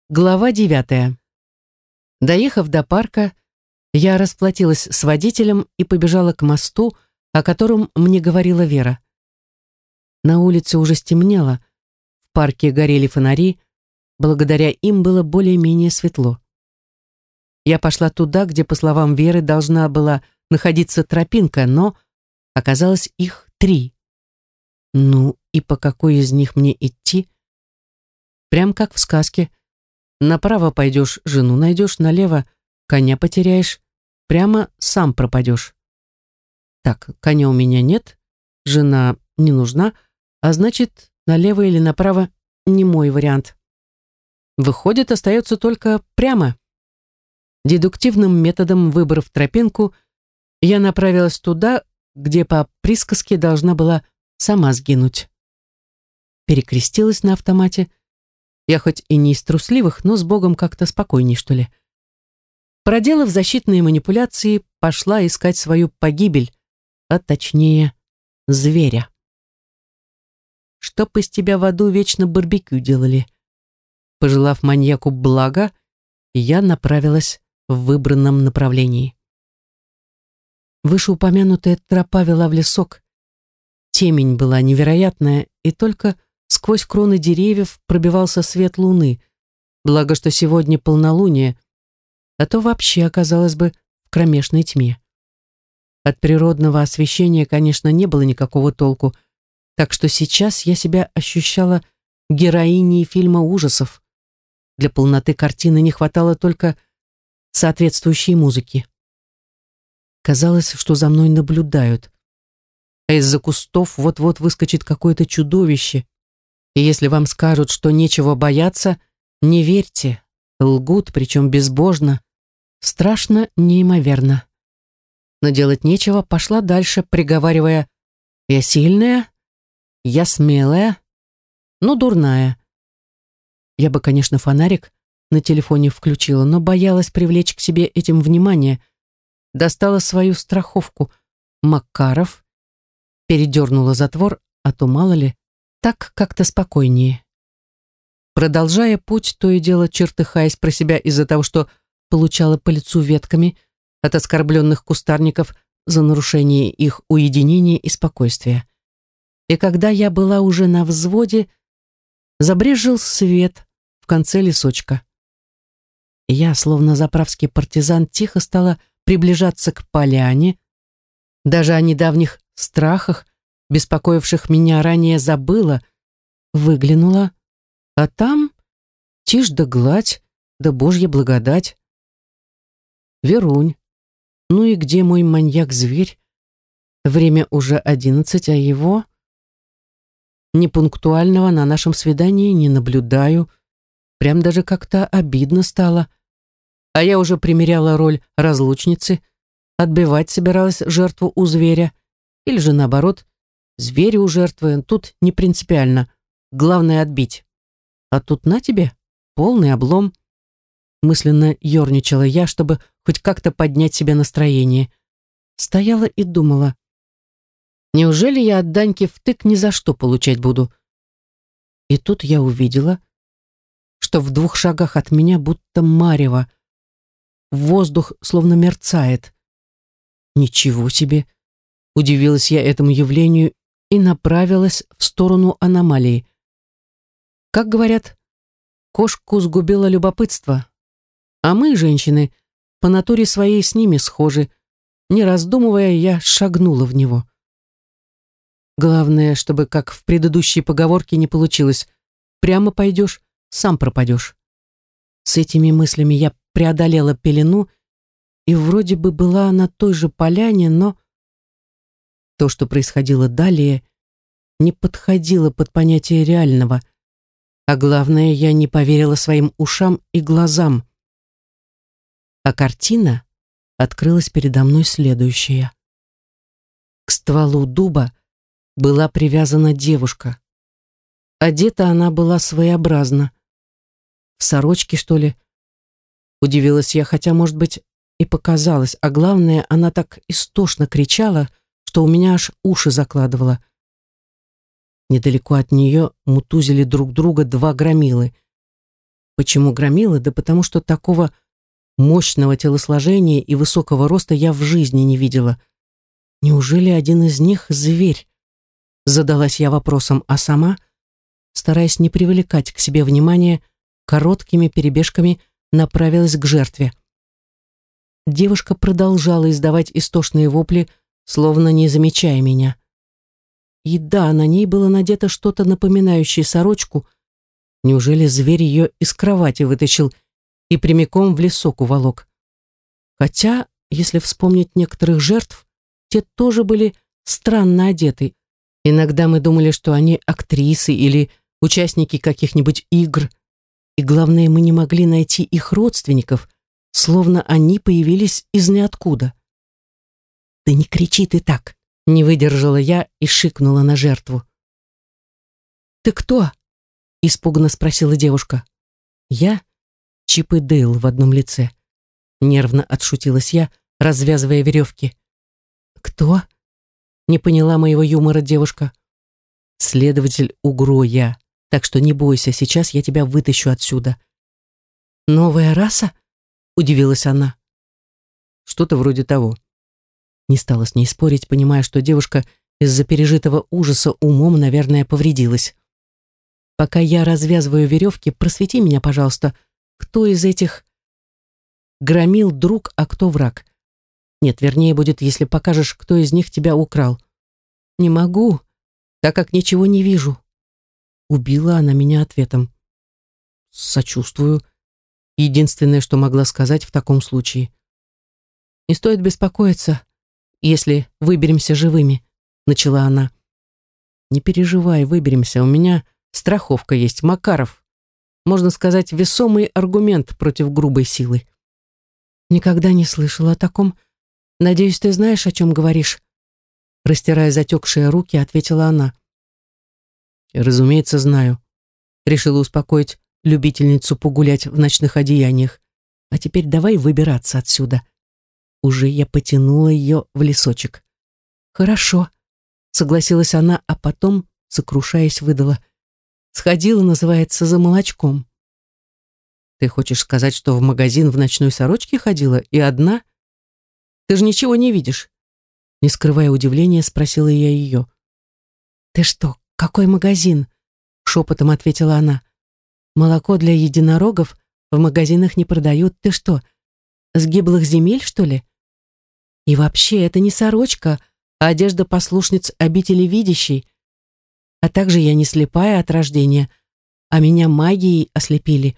Глава 9. Доехав до парка, я расплатилась с водителем и побежала к мосту, о котором мне говорила Вера. На улице уже стемнело, в парке горели фонари, благодаря им было более-менее светло. Я пошла туда, где, по словам Веры, должна была находиться тропинка, но оказалось их 3. Ну и по какой из них мне идти? Прям как в сказке. Направо пойдешь, жену найдешь, налево коня потеряешь, прямо сам пропадешь. Так, коня у меня нет, жена не нужна, а значит, налево или направо не мой вариант. Выходит, остается только прямо. Дедуктивным методом, выбрав тропинку, я направилась туда, где по присказке должна была сама сгинуть. Перекрестилась на автомате. Я хоть и не из трусливых, но с Богом как-то спокойней, что ли. Проделав защитные манипуляции, пошла искать свою погибель, а точнее, зверя. Чтоб из тебя в аду вечно барбекю делали. Пожелав маньяку блага, я направилась в выбранном направлении. Вышеупомянутая тропа вела в лесок. Темень была невероятная, и только сквозь кроны деревьев пробивался свет луны, благо что сегодня полнолуние, а то вообще оказалось бы в кромешной тьме. От природного освещения, конечно, не было никакого толку, так что сейчас я себя ощущала героиней фильма ужасов. Для полноты картины не хватало только соответствующей музыки. Казалось, что за мной наблюдают, а из-за кустов вот-вот выскочит какое-то чудовище. И если вам скажут, что нечего бояться, не верьте, лгут, причем безбожно. Страшно неимоверно. Но делать нечего, пошла дальше, приговаривая: «Я сильная, я смелая, но дурная». Я бы, конечно, фонарик на телефоне включила, но боялась привлечь к себе этим внимание. Достала свою страховку Макаров, передернула затвор, а то мало ли, так как-то спокойнее. Продолжая путь, то и дело чертыхаясь про себя из-за того, что получала по лицу ветками от оскорбленных кустарников за нарушение их уединения и спокойствия. И когда я была уже на взводе, забрезжил свет в конце лесочка. Я, словно заправский партизан, тихо стала приближаться к поляне. Даже о недавних страхах, беспокоивших меня ранее, забыла, выглянула, а там тишь да гладь, да Божья благодать. Верунь, ну и где мой маньяк-зверь? Время уже 11, а его непунктуального на нашем свидании не наблюдаю. Прям даже как-то обидно стало. А я уже примеряла роль разлучницы, отбивать собиралась жертву у зверя, или же наоборот, зверя у жертвы, тут не принципиально, главное отбить. А тут на тебе полный облом. Мысленно ерничала я, чтобы хоть как-то поднять себе настроение. Стояла и думала: неужели я от Даньки втык ни за что получать буду? И тут я увидела, что в 2 шагах от меня будто марево. Воздух словно мерцает. Ничего себе! Удивилась я этому явлению и направилась в сторону аномалии. Как говорят, кошку сгубило любопытство. А мы, женщины, по натуре своей с ними схожи. Не раздумывая, я шагнула в него. Главное, чтобы, как в предыдущей поговорке, не получилось: прямо пойдешь, сам пропадешь. С этими мыслями я преодолела пелену и вроде бы была на той же поляне, но то, что происходило далее, не подходило под понятие реального. А главное, я не поверила своим ушам и глазам. А картина открылась передо мной следующая. К стволу дуба была привязана девушка. Одета она была своеобразно. В сорочке, что ли? Удивилась я, хотя, может быть, и показалось. А главное, она так истошно кричала, что у меня аж уши закладывало. Недалеко от нее мутузили друг друга 2 громилы. Почему громила? Да потому что такого мощного телосложения и высокого роста я в жизни не видела. Неужели один из них зверь? Задалась я вопросом, а сама, стараясь не привлекать к себе внимания, короткими перебежками направилась к жертве. Девушка продолжала издавать истошные вопли, словно не замечая меня. И да, на ней было надето что-то напоминающее сорочку. Неужели зверь ее из кровати вытащил и прямиком в лесок уволок? Хотя, если вспомнить некоторых жертв, те тоже были странно одеты. Иногда мы думали, что они актрисы или участники каких-нибудь игр. И главное, мы не могли найти их родственников, словно они появились из ниоткуда. «Да не кричи ты так!» — не выдержала я и шикнула на жертву. «Ты кто?» — испуганно спросила девушка. «Я — Чип и Дейл в одном лице». Нервно отшутилась я, развязывая веревки. «Кто?» — не поняла моего юмора девушка. «Следователь Угро я, так что не бойся, сейчас я тебя вытащу отсюда». «Новая раса?» — удивилась она. «Что-то вроде того». Не стала с ней спорить, понимая, что девушка из-за пережитого ужаса умом, наверное, повредилась. «Пока я развязываю веревки, просвети меня, пожалуйста, кто из этих громил друг, а кто враг? Нет, вернее будет, если покажешь, кто из них тебя украл». «Не могу, так как ничего не вижу». Убила она меня ответом. «Сочувствую». Единственное, что могла сказать в таком случае. «Не стоит беспокоиться, если выберемся живыми», — начала она. «Не переживай, выберемся. У меня страховка есть, Макаров. Можно сказать, весомый аргумент против грубой силы». «Никогда не слышала о таком. Надеюсь, ты знаешь, о чем говоришь?» Растирая затекшие руки, ответила она. «Разумеется, знаю». Решила успокоить любительницу погулять в ночных одеяниях. «А теперь давай выбираться отсюда». Уже я потянула ее в лесочек. «Хорошо», — согласилась она, а потом, сокрушаясь, выдала. «Сходила, называется, за молочком». «Ты хочешь сказать, что в магазин в ночной сорочке ходила и одна? Ты же ничего не видишь?» Не скрывая удивления, спросила я ее. «Ты что, какой магазин?» — шепотом ответила она. «Молоко для единорогов в магазинах не продают. Ты что, с гиблых земель, что ли? И вообще, это не сорочка, а одежда послушниц обители видящей. А также я не слепая от рождения, а меня магией ослепили».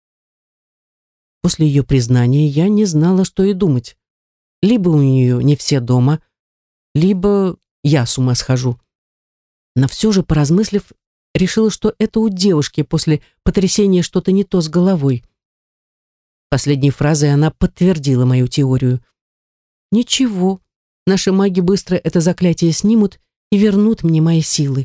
После ее признания я не знала, что и думать. Либо у нее не все дома, либо я с ума схожу. Но все же, поразмыслив, решила, что это у девушки после потрясения что-то не то с головой. Последней фразой она подтвердила мою теорию. «Ничего, наши маги быстро это заклятие снимут и вернут мне мои силы».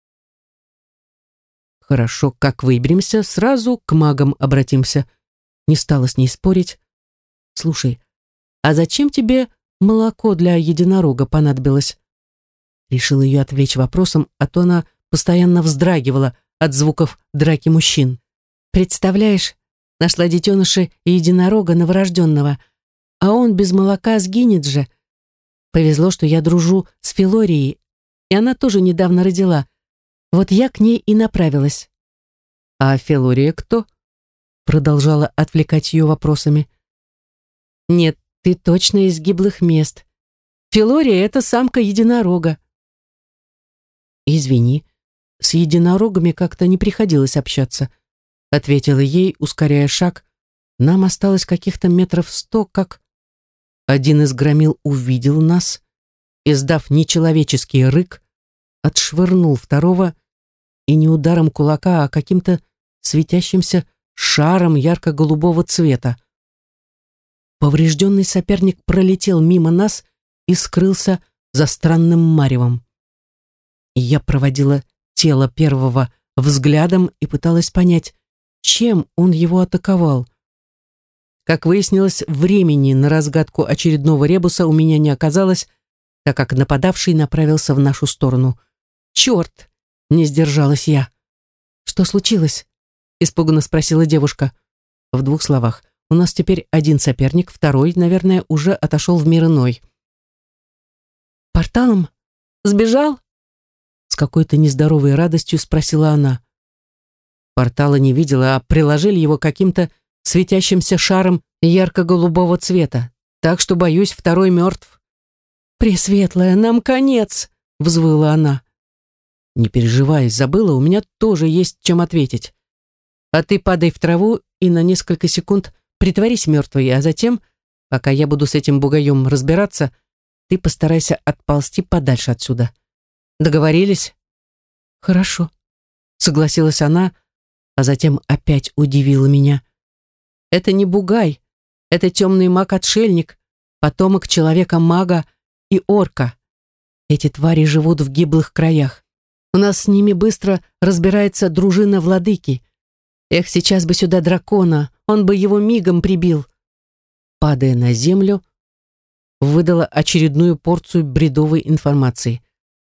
«Хорошо, как выберемся, сразу к магам обратимся». Не стала с ней спорить. «Слушай, а зачем тебе молоко для единорога понадобилось?» Решила ее отвлечь вопросом, а то она постоянно вздрагивала от звуков драки мужчин. «Представляешь, нашла детеныша единорога новорожденного, а он без молока сгинет же. Повезло, что я дружу с Филорией, и она тоже недавно родила. Вот я к ней и направилась». «А Филория кто?» Продолжала отвлекать ее вопросами. «Нет, ты точно из гиблых мест. Филория — это самка единорога». «Извини, с единорогами как-то не приходилось общаться», ответила ей, ускоряя шаг. Нам осталось каких-то метров 100, как один из громил увидел нас, издав нечеловеческий рык, отшвырнул второго и не ударом кулака, а каким-то светящимся шаром ярко-голубого цвета. Поврежденный соперник пролетел мимо нас и скрылся за странным маревом. Я проводила тело первого взглядом и пыталась понять, чем он его атаковал. Как выяснилось, времени на разгадку очередного ребуса у меня не оказалось, так как нападавший направился в нашу сторону. «Черт!» — не сдержалась я. «Что случилось?» — испуганно спросила девушка. В двух словах. У нас теперь один соперник, второй, наверное, уже отошел в мир иной. «Порталом? Сбежал?» С какой-то нездоровой радостью спросила она. Портала не видела, а приложили его каким-то светящимся шаром ярко-голубого цвета. Так что, боюсь, второй мертв. «Пресветлая, нам конец!» — взвыла она. «Не переживай, забыла, у меня тоже есть чем ответить. А ты падай в траву и на несколько секунд притворись мертвой, а затем, пока я буду с этим бугаем разбираться, ты постарайся отползти подальше отсюда. Договорились?» «Хорошо», — согласилась она, а затем опять удивила меня. «Это не бугай, это темный маг-отшельник, потомок человека-мага и орка. Эти твари живут в гиблых краях. У нас с ними быстро разбирается дружина владыки. Эх, сейчас бы сюда дракона, он бы его мигом прибил». Падая на землю, выдала очередную порцию бредовой информации.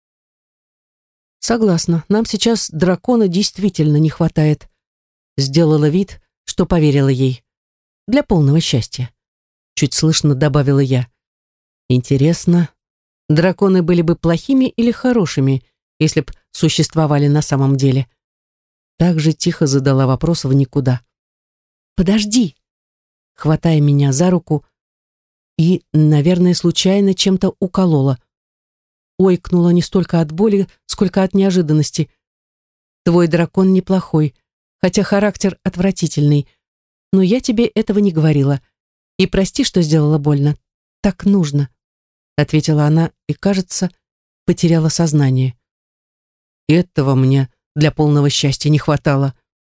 «Согласна, нам сейчас дракона действительно не хватает», сделала вид, что поверила ей. «Для полного счастья», чуть слышно добавила я. «Интересно, драконы были бы плохими или хорошими, если б существовали на самом деле?» Так же тихо задала вопрос в никуда. «Подожди», хватая меня за руку и, наверное, случайно чем-то уколола. Ойкнула не столько от боли, сколько от неожиданности. «Твой дракон неплохой, хотя характер отвратительный, но я тебе этого не говорила. И прости, что сделала больно. Так нужно», ответила она и, кажется, потеряла сознание. Этого мне для полного счастья не хватало.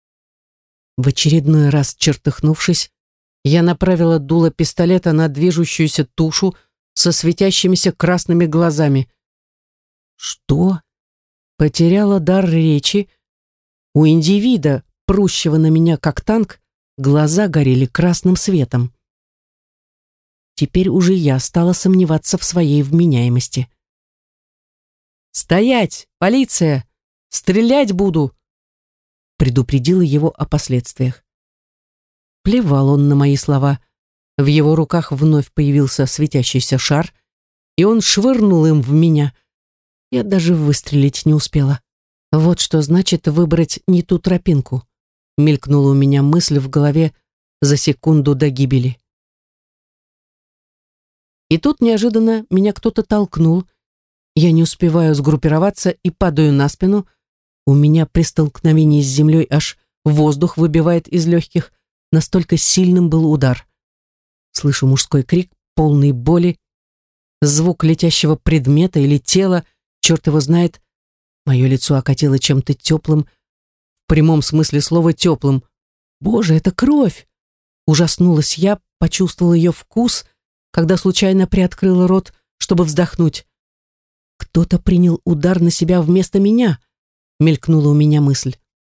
В очередной раз чертыхнувшись, я направила дуло пистолета на движущуюся тушу со светящимися красными глазами. Что? Потеряла дар речи. У индивида, прущего на меня как танк, глаза горели красным светом. Теперь уже я стала сомневаться в своей вменяемости. «Стоять! Полиция! Стрелять буду!» предупредила его о последствиях. Плевал он на мои слова. В его руках вновь появился светящийся шар, и он швырнул им в меня. Я даже выстрелить не успела. Вот что значит выбрать не ту тропинку. Мелькнула у меня мысль в голове за секунду до гибели. И тут неожиданно меня кто-то толкнул. Я не успеваю сгруппироваться и падаю на спину. У меня при столкновении с землей аж воздух выбивает из легких. Настолько сильным был удар. Слышу мужской крик, полный боли, звук летящего предмета или тела, черт его знает. Мое лицо окатило чем-то теплым, в прямом смысле слова теплым. Боже, это кровь! Ужаснулась я, почувствовала ее вкус, когда случайно приоткрыла рот, чтобы вздохнуть. Кто-то принял удар на себя вместо меня, мелькнула у меня мысль.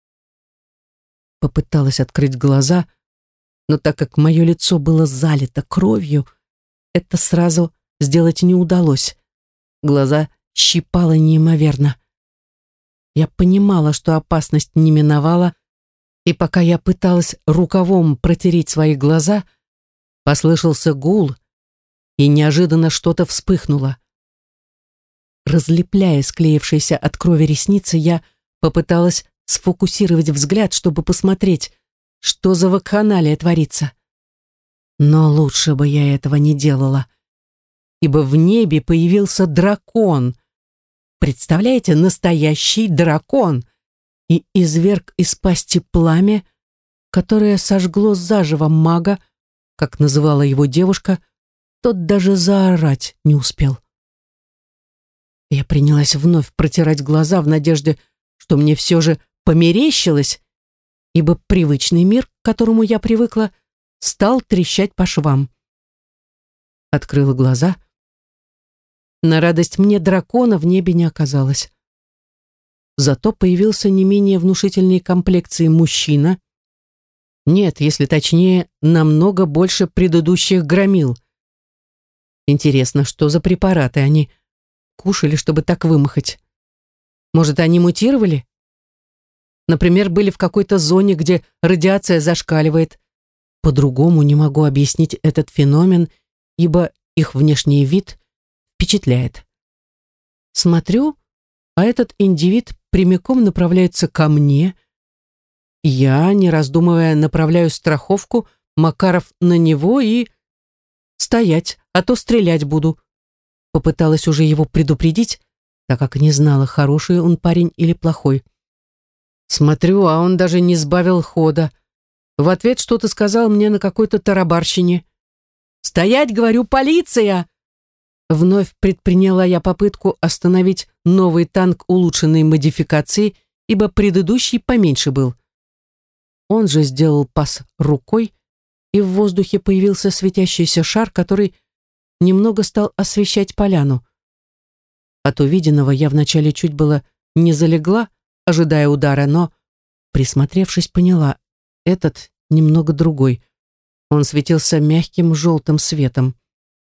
Попыталась открыть глаза, но так как мое лицо было залито кровью, это сразу сделать не удалось. Глаза щипало неимоверно. Я понимала, что опасность не миновала, и пока я пыталась рукавом протереть свои глаза, послышался гул, и неожиданно что-то вспыхнуло. Разлепляя склеившиеся от крови ресницы, я попыталась сфокусировать взгляд, чтобы посмотреть, что за вакханалия творится. Но лучше бы я этого не делала, ибо в небе появился дракон. Представляете, настоящий дракон, и изверг из пасти пламя, которое сожгло заживо мага, как называла его девушка. Тот даже заорать не успел. Я принялась вновь протирать глаза в надежде, что мне все же померещилось, ибо привычный мир, к которому я привыкла, стал трещать по швам. Открыла глаза. На радость мне дракона в небе не оказалось. Зато появился не менее внушительной комплекции мужчина. Нет, если точнее, намного больше предыдущих громил. Интересно, что за препараты они кушали, чтобы так вымахать? Может, они мутировали? Например, были в какой-то зоне, где радиация зашкаливает, по-другому не могу объяснить этот феномен, ибо их внешний вид впечатляет. Смотрю, а этот индивид прямиком направляется ко мне. Я, не раздумывая, направляю страховку Макаров на него и... Стоять, а то стрелять буду. Попыталась уже его предупредить, так как не знала, хороший он парень или плохой. Смотрю, а он даже не сбавил хода. В ответ что-то сказал мне на какой-то тарабарщине. «Стоять, говорю, полиция!» Вновь предприняла я попытку остановить новый танк улучшенной модификации, ибо предыдущий поменьше был. Он же сделал пас рукой, и в воздухе появился светящийся шар, который немного стал освещать поляну. От увиденного я вначале чуть было не залегла, ожидая удара, но, присмотревшись, поняла, этот немного другой. Он светился мягким желтым светом.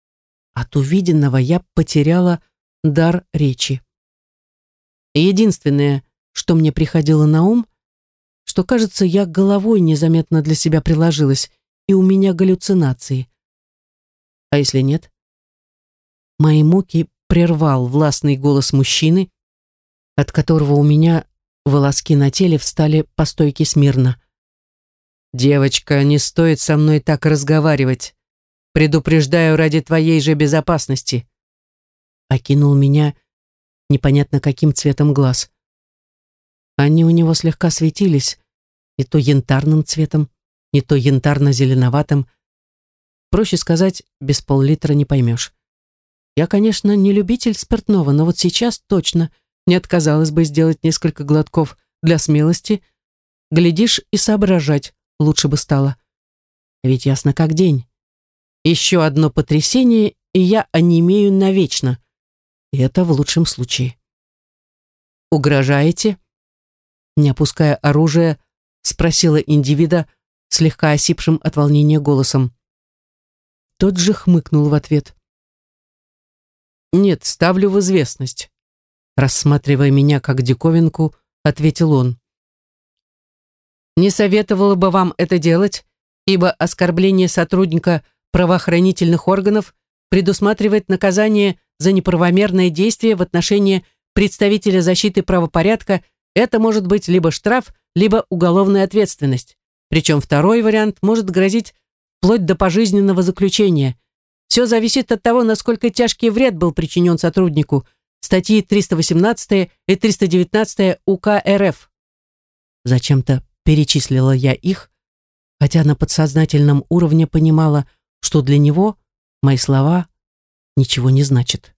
От увиденного я потеряла дар речи. Единственное, что мне приходило на ум, что, кажется, я головой незаметно для себя приложилась, и у меня галлюцинации. А если нет? Мои муки прервал властный голос мужчины, от которого у меня волоски на теле встали по стойке смирно. «Девочка, не стоит со мной так разговаривать. Предупреждаю ради твоей же безопасности». Окинул меня непонятно каким цветом глаз. Они у него слегка светились, не то янтарным цветом, не то янтарно-зеленоватым. Проще сказать, без пол-литра не поймешь. Я, конечно, не любитель спиртного, но вот сейчас точно не отказалась бы сделать несколько глотков для смелости. Глядишь, и соображать лучше бы стало. Ведь ясно как день. Еще одно потрясение, и я онемею навечно. И это в лучшем случае. «Угрожаете?» Не опуская оружие, спросила индивида слегка осипшим от волнения голосом. Тот же хмыкнул в ответ. «Нет, ставлю в известность», рассматривая меня как диковинку, ответил он. «Не советовала бы вам это делать, ибо оскорбление сотрудника правоохранительных органов предусматривает наказание за неправомерное действие в отношении представителя защиты правопорядка. Это может быть либо штраф, либо уголовная ответственность. Причем второй вариант может грозить вплоть до пожизненного заключения. Все зависит от того, насколько тяжкий вред был причинен сотруднику. Статьи 318 и 319 УК РФ. Зачем-то перечислила я их, хотя на подсознательном уровне понимала, что для него мои слова ничего не значат.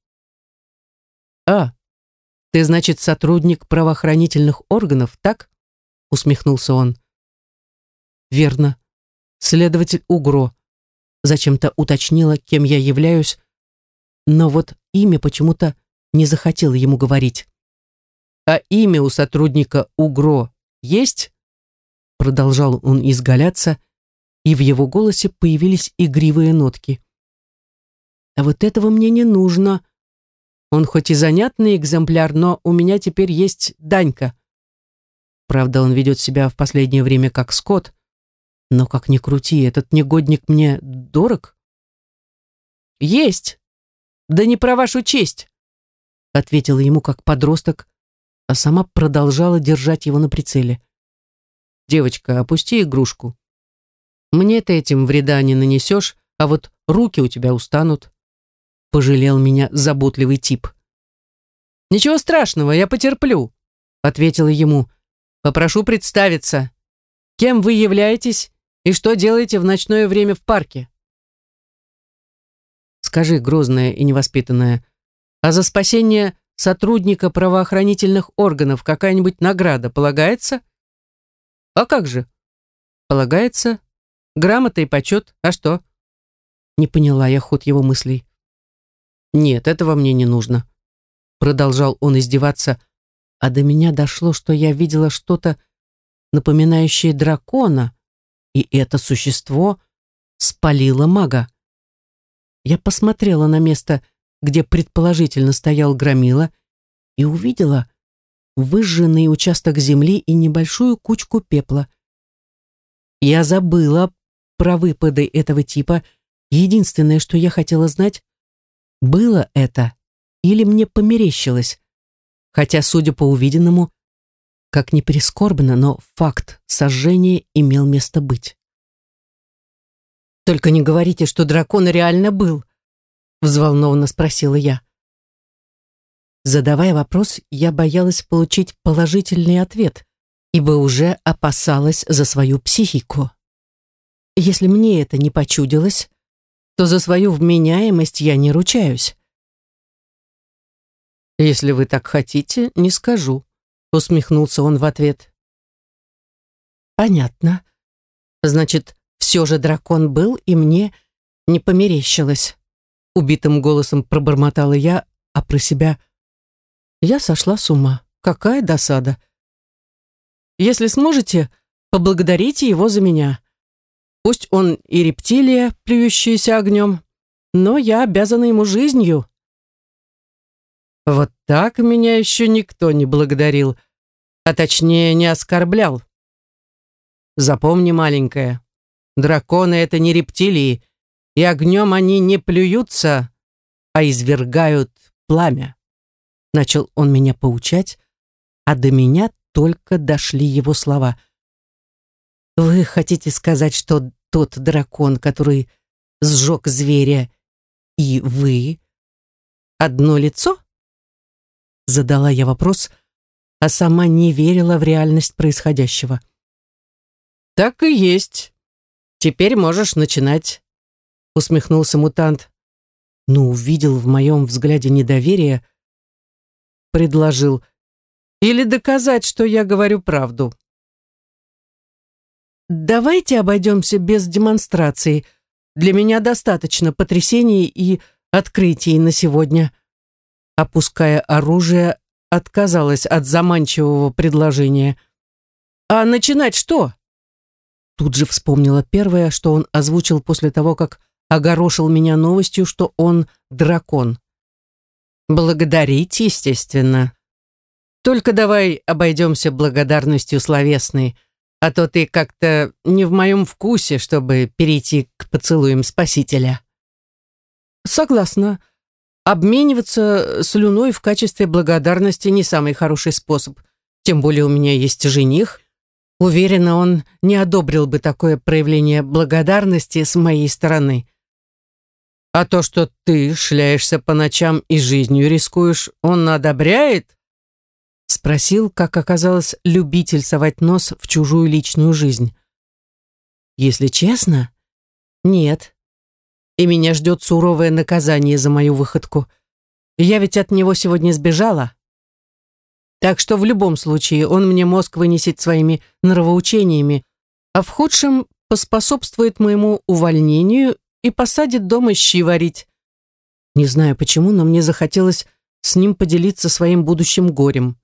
«А, ты, значит, сотрудник правоохранительных органов, так?» усмехнулся он. «Верно. Следователь УГРО», зачем-то уточнила, кем я являюсь, но вот имя почему-то не захотела ему говорить. «А имя у сотрудника УГРО есть?» Продолжал он изгаляться, и в его голосе появились игривые нотки. «А вот этого мне не нужно. Он хоть и занятный экземпляр, но у меня теперь есть Данька. Правда, он ведет себя в последнее время как скот, но как ни крути, этот негодник мне дорог». «Есть! Да не про вашу честь!» ответила ему как подросток, а сама продолжала держать его на прицеле. «Девочка, опусти игрушку. Мне ты этим вреда не нанесешь, а вот руки у тебя устанут», пожалел меня заботливый тип. «Ничего страшного, я потерплю», ответила ему. «Попрошу представиться. Кем вы являетесь и что делаете в ночное время в парке?» «Скажи, грозная и невоспитанная, а за спасение сотрудника правоохранительных органов какая-нибудь награда полагается?» «А как же? Полагается. Грамота и почет. А что?» Не поняла я ход его мыслей. «Нет, этого мне не нужно», продолжал он издеваться, а до меня дошло, что я видела что-то напоминающее дракона, и это существо спалило мага. Я посмотрела на место, где предположительно стоял громила, и увидела выжженный участок земли и небольшую кучку пепла. Я забыла про выпады этого типа. Единственное, что я хотела знать, было это или мне померещилось. Хотя, судя по увиденному, как ни прискорбно, но факт сожжения имел место быть. «Только не говорите, что дракон реально был», — взволнованно спросила я. Задавая вопрос, я боялась получить положительный ответ, ибо уже опасалась за свою психику. Если мне это не почудилось, то за свою вменяемость я не ручаюсь. «Если вы так хотите, не скажу», — усмехнулся он в ответ. «Понятно. Значит, все же дракон был, и мне не померещилось», — убитым голосом пробормотала я, а про себя: я сошла с ума. Какая досада. «Если сможете, поблагодарите его за меня. Пусть он и рептилия, плюющаяся огнем, но я обязана ему жизнью». Вот так меня еще никто не благодарил, а точнее не оскорблял. Запомни, маленькая, драконы — это не рептилии, и огнем они не плюются, а извергают пламя. Начал он меня поучать, а до меня только дошли его слова. «Вы хотите сказать, что тот дракон, который сжег зверя, и вы одно лицо?» Задала я вопрос, а сама не верила в реальность происходящего. «Так и есть. Теперь можешь начинать», — усмехнулся мутант, но увидел в моем взгляде недоверие, предложил: «Или доказать, что я говорю правду». «Давайте обойдемся без демонстраций. Для меня достаточно потрясений и открытий на сегодня». Опуская оружие, отказалась от заманчивого предложения. «А начинать что?» Тут же вспомнила первое, что он озвучил после того, как огорошил меня новостью, что он дракон. «Благодарить, естественно. Только давай обойдемся благодарностью словесной, а то ты как-то не в моем вкусе, чтобы перейти к поцелуям Спасителя». «Согласна. Обмениваться слюной в качестве благодарности не самый хороший способ. Тем более у меня есть жених. Уверена, он не одобрил бы такое проявление благодарности с моей стороны. А то, что ты шляешься по ночам и жизнью рискуешь, он одобряет?» Спросил, как оказалось, любитель совать нос в чужую личную жизнь. «Если честно, нет. И меня ждет суровое наказание за мою выходку. Я ведь от него сегодня сбежала. Так что в любом случае он мне мозг вынесет своими нравоучениями, а в худшем поспособствует моему увольнению и посадит дома щи варить. Не знаю почему, но мне захотелось с ним поделиться своим будущим горем».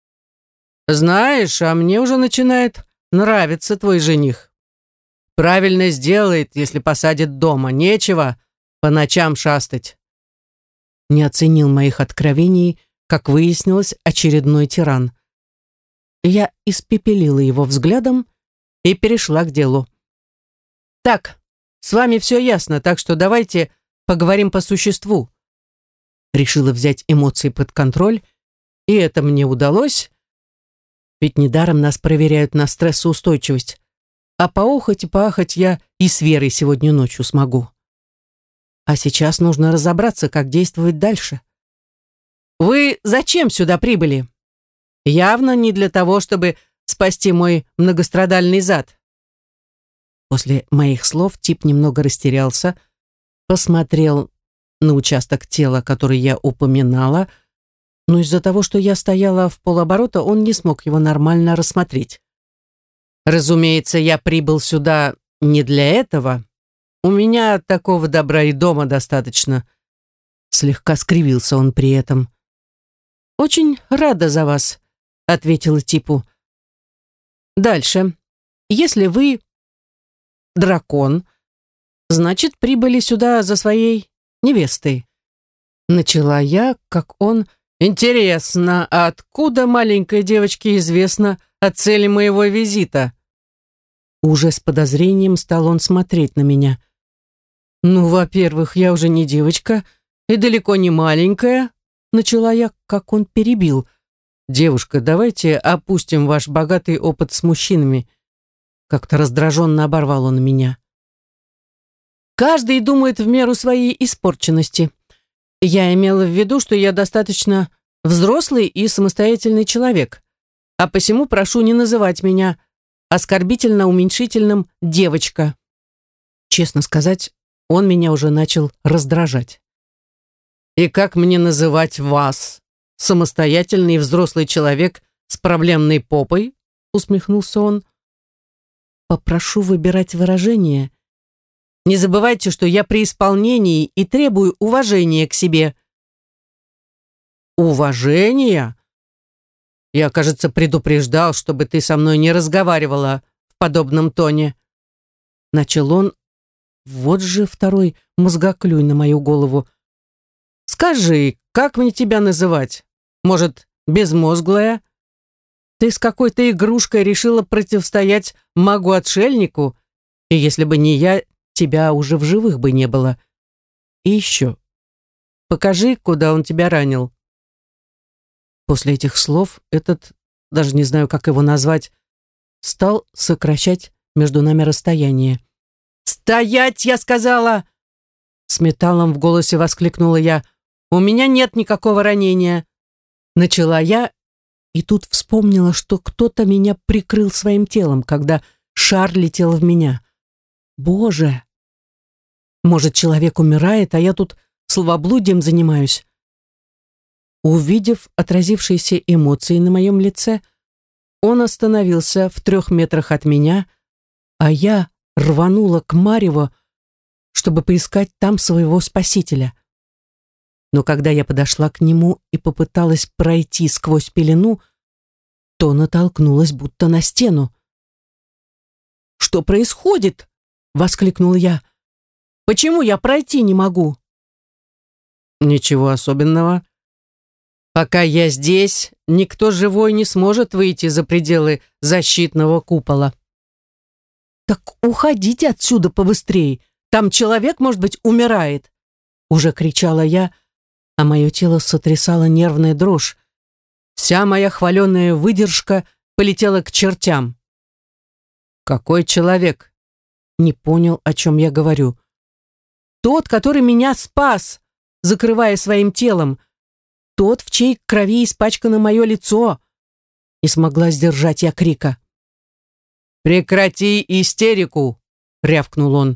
«Знаешь, а мне уже начинает нравиться твой жених. Правильно сделает, если посадит дома. Нечего по ночам шастать». Не оценил моих откровений, как выяснилось, очередной тиран. Я испепелила его взглядом и перешла к делу. «Так, с вами все ясно, так что давайте поговорим по существу». Решила взять эмоции под контроль, и это мне удалось, ведь недаром нас проверяют на стрессоустойчивость. А поохоть и поахать я и с Верой сегодня ночью смогу. А сейчас нужно разобраться, как действовать дальше. «Вы зачем сюда прибыли? Явно не для того, чтобы спасти мой многострадальный зад». После моих слов тип немного растерялся, посмотрел на участок тела, который я упоминала, но из-за того, что я стояла в полоборота, он не смог его нормально рассмотреть. «Разумеется, я прибыл сюда не для этого. У меня такого добра и дома достаточно». Слегка скривился он при этом. «Очень рада за вас», — ответила типу. «Дальше. Если вы дракон, значит, прибыли сюда за своей невестой». Начала я, как он... «Интересно, а откуда маленькой девочке известно о цели моего визита?» Уже с подозрением стал он смотреть на меня. «Ну, во-первых, я уже не девочка и далеко не маленькая», начала я, как он перебил. «Девушка, давайте опустим ваш богатый опыт с мужчинами». Как-то раздраженно оборвал он меня. «Каждый думает в меру своей испорченности. Я имела в виду, что я достаточно взрослый и самостоятельный человек, а посему прошу не называть меня оскорбительно-уменьшительным «девочка». Честно сказать, он меня уже начал раздражать. «И как мне называть вас? Самостоятельный взрослый человек с проблемной попой?» усмехнулся он. «Попрошу выбирать выражение. Не забывайте, что я при исполнении и требую уважения к себе». «Уважения? Я, кажется, предупреждал, чтобы ты со мной не разговаривала в подобном тоне». Начал он. Вот же второй мозгоклюй на мою голову. «Скажи, как мне тебя называть? Может, безмозглая? Ты с какой-то игрушкой решила противостоять магу-отшельнику, и если бы не я, тебя уже в живых бы не было. И еще, покажи, куда он тебя ранил». После этих слов этот, даже не знаю, как его назвать, стал сокращать между нами расстояние. «Стоять, я сказала!» С металлом в голосе воскликнула я. «У меня нет никакого ранения!» Начала я, и тут вспомнила, что кто-то меня прикрыл своим телом, когда шар летел в меня. Боже! Может, человек умирает, а я тут словоблудием занимаюсь? Увидев отразившиеся эмоции на моем лице, он остановился в 3 метрах от меня, а я рванула к Марьеву, чтобы поискать там своего спасителя. Но когда я подошла к нему и попыталась пройти сквозь пелену, то натолкнулась будто на стену. «Что происходит?» — воскликнул я. «Почему я пройти не могу?» «Ничего особенного. Пока я здесь, никто живой не сможет выйти за пределы защитного купола». «Так уходите отсюда побыстрее. Там человек, может быть, умирает!» Уже кричала я, а мое тело сотрясала нервная дрожь. Вся моя хваленая выдержка полетела к чертям. «Какой человек?» Не понял, о чем я говорю. «Тот, который меня спас, закрывая своим телом. Тот, в чьей крови испачкано мое лицо». Не смогла сдержать я крика. «Прекрати истерику!» — рявкнул он.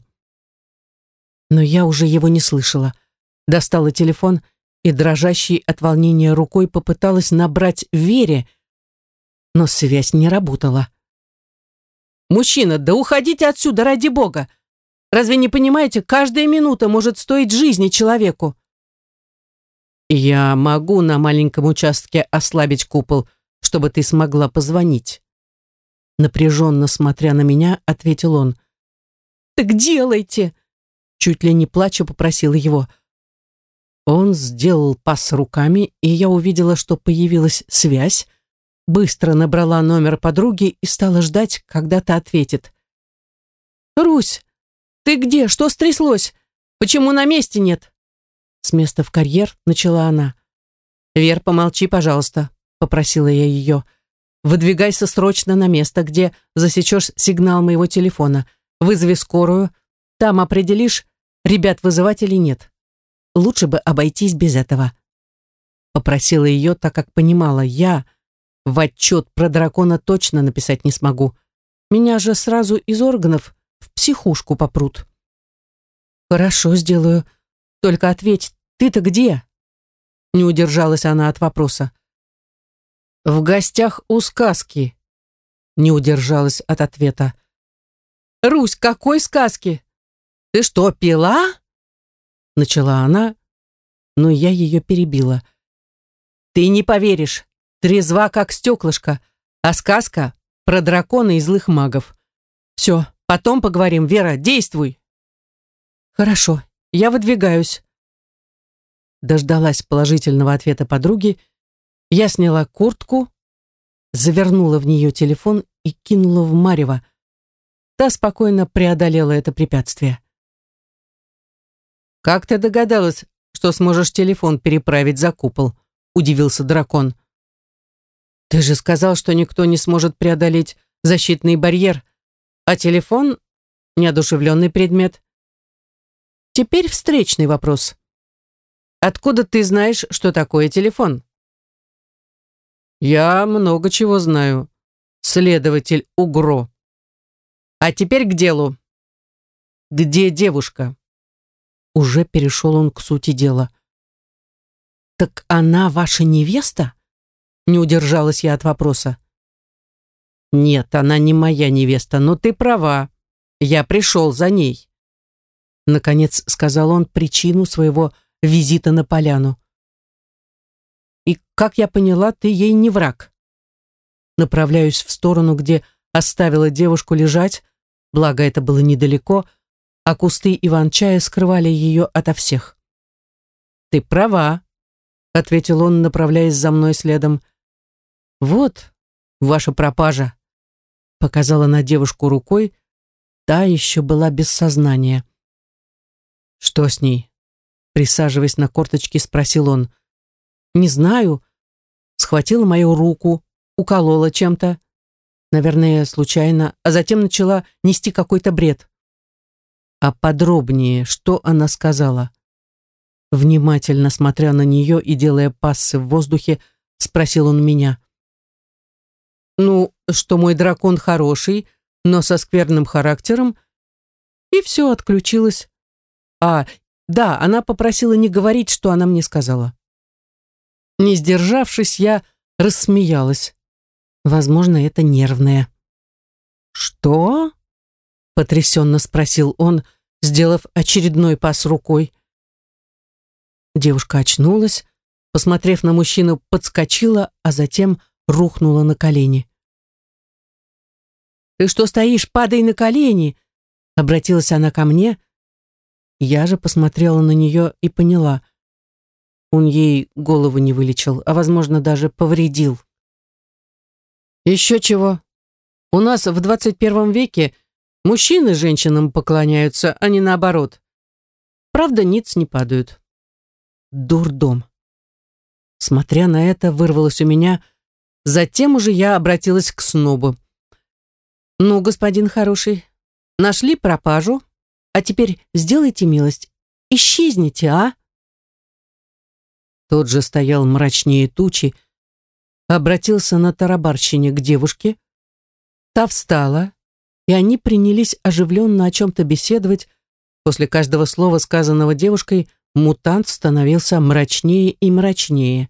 Но я уже его не слышала. Достала телефон и, дрожащей от волнения рукой, попыталась набрать Вере, но связь не работала. «Мужчина, да уходите отсюда, ради бога! Разве не понимаете, каждая минута может стоить жизни человеку?» «Я могу на маленьком участке ослабить купол, чтобы ты смогла позвонить». Напряженно смотря на меня, ответил он. «Так делайте!» Чуть ли не плача попросила его. Он сделал пас руками, и я увидела, что появилась связь, быстро набрала номер подруги и стала ждать, когда та ответит. «Русь, ты где? Что стряслось? Почему на месте нет?» С места в карьер начала она. «Вер, помолчи, пожалуйста», — попросила я ее. «Выдвигайся срочно на место, где засечешь сигнал моего телефона. Вызови скорую. Там определишь, ребят вызывать или нет. Лучше бы обойтись без этого». Попросила ее, так как понимала, я в отчет про дракона точно написать не смогу. Меня же сразу из органов в психушку попрут. «Хорошо, сделаю. Только ответь, ты-то где?» Не удержалась она от вопроса. «В гостях у сказки», не удержалась от ответа. «Русь, какой сказки? Ты что, пила?» Начала она, но я ее перебила. «Ты не поверишь, трезва как стеклышко, а сказка про дракона и злых магов. Все, потом поговорим, Вера, действуй!» «Хорошо, я выдвигаюсь». Дождалась положительного ответа подруги, я сняла куртку, завернула в нее телефон и кинула в марево. та спокойно преодолела это препятствие. «Как ты догадалась, что сможешь телефон переправить за купол?» — удивился дракон. «Ты же сказал, что никто не сможет преодолеть защитный барьер, а телефон — неодушевленный предмет. Теперь встречный вопрос. Откуда ты знаешь, что такое телефон?» «Я много чего знаю, следователь Угро. А теперь к делу. Где девушка?» Уже перешел он к сути дела. «Так она ваша невеста?» Не удержалась я от вопроса. «Нет, она не моя невеста, но ты права. Я пришел за ней», наконец сказал он причину своего визита на поляну. «И, как я поняла, ты ей не враг». Направляюсь в сторону, где оставила девушку лежать, благо это было недалеко, а кусты иван-чая скрывали ее ото всех. «Ты права», — ответил он, направляясь за мной следом. «Вот ваша пропажа», — показала на девушку рукой, та еще была без сознания. «Что с ней?» — присаживаясь на корточки, спросил он. «Не знаю. Схватила мою руку, уколола чем-то, наверное, случайно, а затем начала нести какой-то бред». «А подробнее, что она сказала?» Внимательно смотря на нее и делая пассы в воздухе, спросил он меня. «Ну, что мой дракон хороший, но со скверным характером, и все, отключилась. А, да, она попросила не говорить, что она мне сказала». Не сдержавшись, я рассмеялась. Возможно, это нервное. «Что?» — потрясенно спросил он, сделав очередной пас рукой. Девушка очнулась, посмотрев на мужчину, подскочила, а затем рухнула на колени. «Ты что стоишь? Падай на колени!» — обратилась она ко мне. Я же посмотрела на нее и поняла. Он ей голову не вылечил, а, возможно, даже повредил. «Еще чего. У нас в 21 веке мужчины женщинам поклоняются, а не наоборот. Правда, ниц не падают». Дурдом. Смотря на это, вырвалось у меня. Затем уже я обратилась к снобу. «Ну, господин хороший, нашли пропажу, а теперь сделайте милость, исчезните, а?» Тот же стоял мрачнее тучи, обратился на тарабарщине к девушке. Та встала, и они принялись оживленно о чем-то беседовать. После каждого слова, сказанного девушкой, мутант становился мрачнее и мрачнее.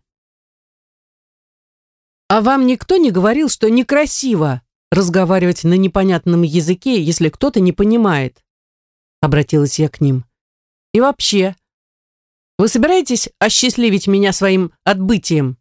«А вам никто не говорил, что некрасиво разговаривать на непонятном языке, если кто-то не понимает?» Обратилась я к ним. «И вообще, вы собираетесь осчастливить меня своим отбытием?»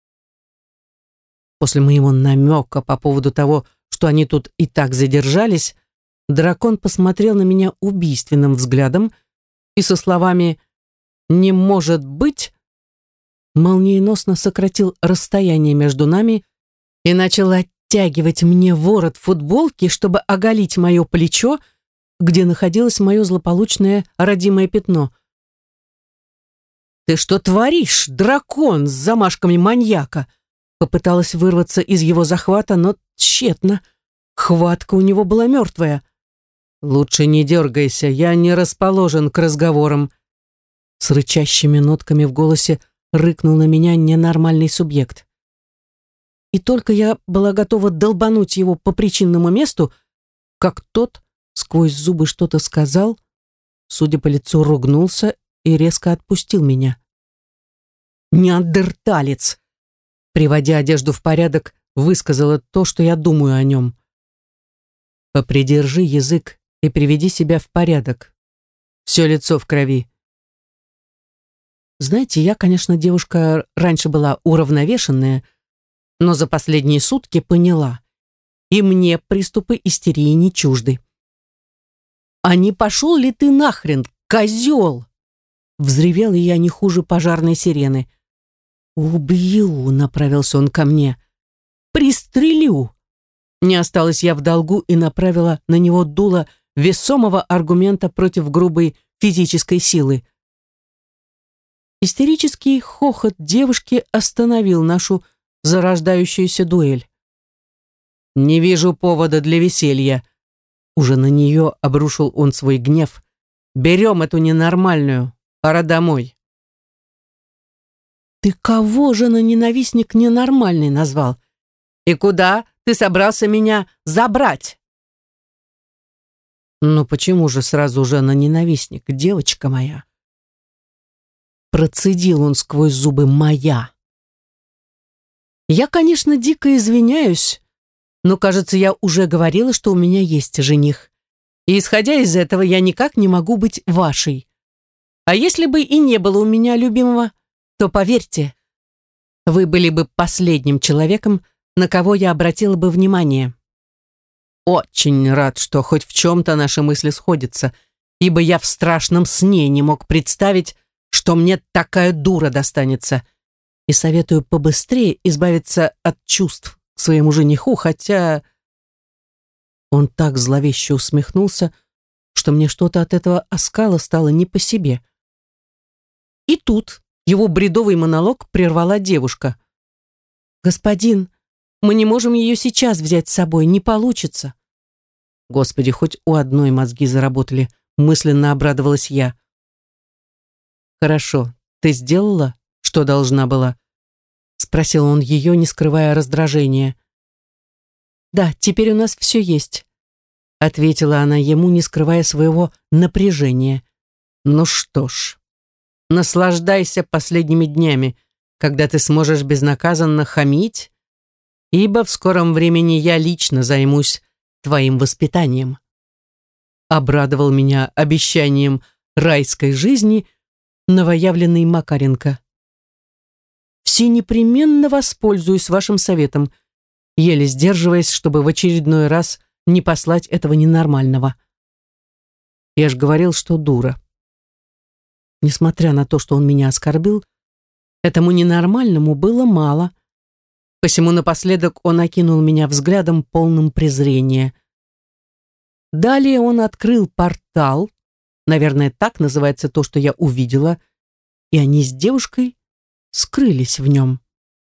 После моего намека по поводу того, что они тут и так задержались, дракон посмотрел на меня убийственным взглядом и со словами «не может быть» молниеносно сократил расстояние между нами и начал оттягивать мне ворот футболки, чтобы оголить мое плечо, где находилось мое злополучное родимое пятно. «Ты что творишь, дракон с замашками маньяка?» Попыталась вырваться из его захвата, но тщетно. Хватка у него была мертвая. «Лучше не дергайся, я не расположен к разговорам». С рычащими нотками в голосе рыкнул на меня ненормальный субъект. И только я была готова долбануть его по причинному месту, как тот сквозь зубы что-то сказал, судя по лицу, ругнулся и резко отпустил меня. «Неандерталец!» Приводя одежду в порядок, высказала то, что я думаю о нем. «Попридержи язык и приведи себя в порядок. Все лицо в крови». Знаете, я, конечно, девушка раньше была уравновешенная, но за последние сутки поняла, и мне приступы истерии не чужды. «А не пошел ли ты нахрен, козел?» Взревел я не хуже пожарной сирены. «Убью!» — направился он ко мне. «Пристрелю!» Не осталась я в долгу и направила на него дуло весомого аргумента против грубой физической силы. Истерический хохот девушки остановил нашу зарождающуюся дуэль. «Не вижу повода для веселья». Уже на нее обрушил он свой гнев. «Берем эту ненормальную. Пора домой». «Ты кого же на ненавистник ненормальный назвал? И куда ты собрался меня забрать?» «Ну почему же сразу же на ненавистник, девочка моя?» Процедил он сквозь зубы: «моя». «Я, конечно, дико извиняюсь, но, кажется, я уже говорила, что у меня есть жених. И, исходя из этого, я никак не могу быть вашей. А если бы и не было у меня любимого, то, поверьте, вы были бы последним человеком, на кого я обратила бы внимание. Очень рад, что хоть в чем-то наши мысли сходятся, ибо я в страшном сне не мог представить, что мне такая дура достанется, и советую побыстрее избавиться от чувств к своему жениху, хотя...» Он так зловеще усмехнулся, что мне что-то от этого оскала стало не по себе. И тут его бредовый монолог прервала девушка. «Господин, мы не можем ее сейчас взять с собой, не получится». Господи, хоть у одной мозги заработали, мысленно обрадовалась я. «Хорошо, ты сделала, что должна была?» Спросил он ее, не скрывая раздражения. «Да, теперь у нас все есть», ответила она ему, не скрывая своего напряжения. «Ну что ж, наслаждайся последними днями, когда ты сможешь безнаказанно хамить, ибо в скором времени я лично займусь твоим воспитанием». Обрадовал меня обещанием райской жизни новоявленный Макаренко. «Все непременно воспользуюсь вашим советом», еле сдерживаясь, чтобы в очередной раз не послать этого ненормального. Я ж говорил, что дура. Несмотря на то, что он меня оскорбил, этому ненормальному было мало. Посему напоследок он окинул меня взглядом, полным презрения. Далее он открыл портал, наверное, так называется то, что я увидела, и они с девушкой скрылись в нем.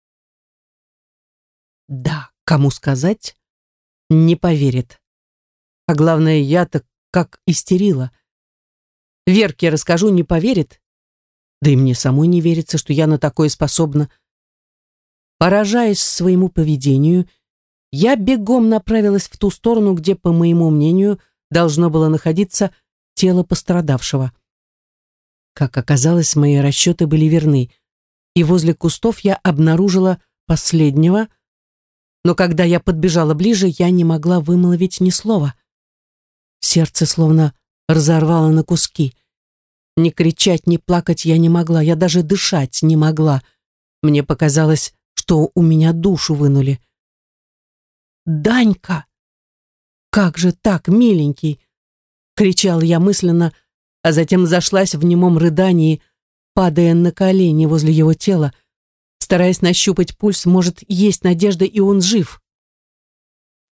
Да, кому сказать, не поверит. А главное, я-то как истерила. Верке расскажу, не поверит. Да и мне самой не верится, что я на такое способна. Поражаясь своему поведению, я бегом направилась в ту сторону, где, по моему мнению, должно было находиться тело пострадавшего. Как оказалось, мои расчеты были верны, и возле кустов я обнаружила последнего, но когда я подбежала ближе, я не могла вымолвить ни слова. Сердце словно разорвало на куски. Ни кричать, ни плакать я не могла, я даже дышать не могла. Мне показалось, что у меня душу вынули. «Данька! Как же так, миленький!» — кричала я мысленно, а затем зашлась в немом рыдании, падая на колени возле его тела, стараясь нащупать пульс, может, есть надежда, и он жив.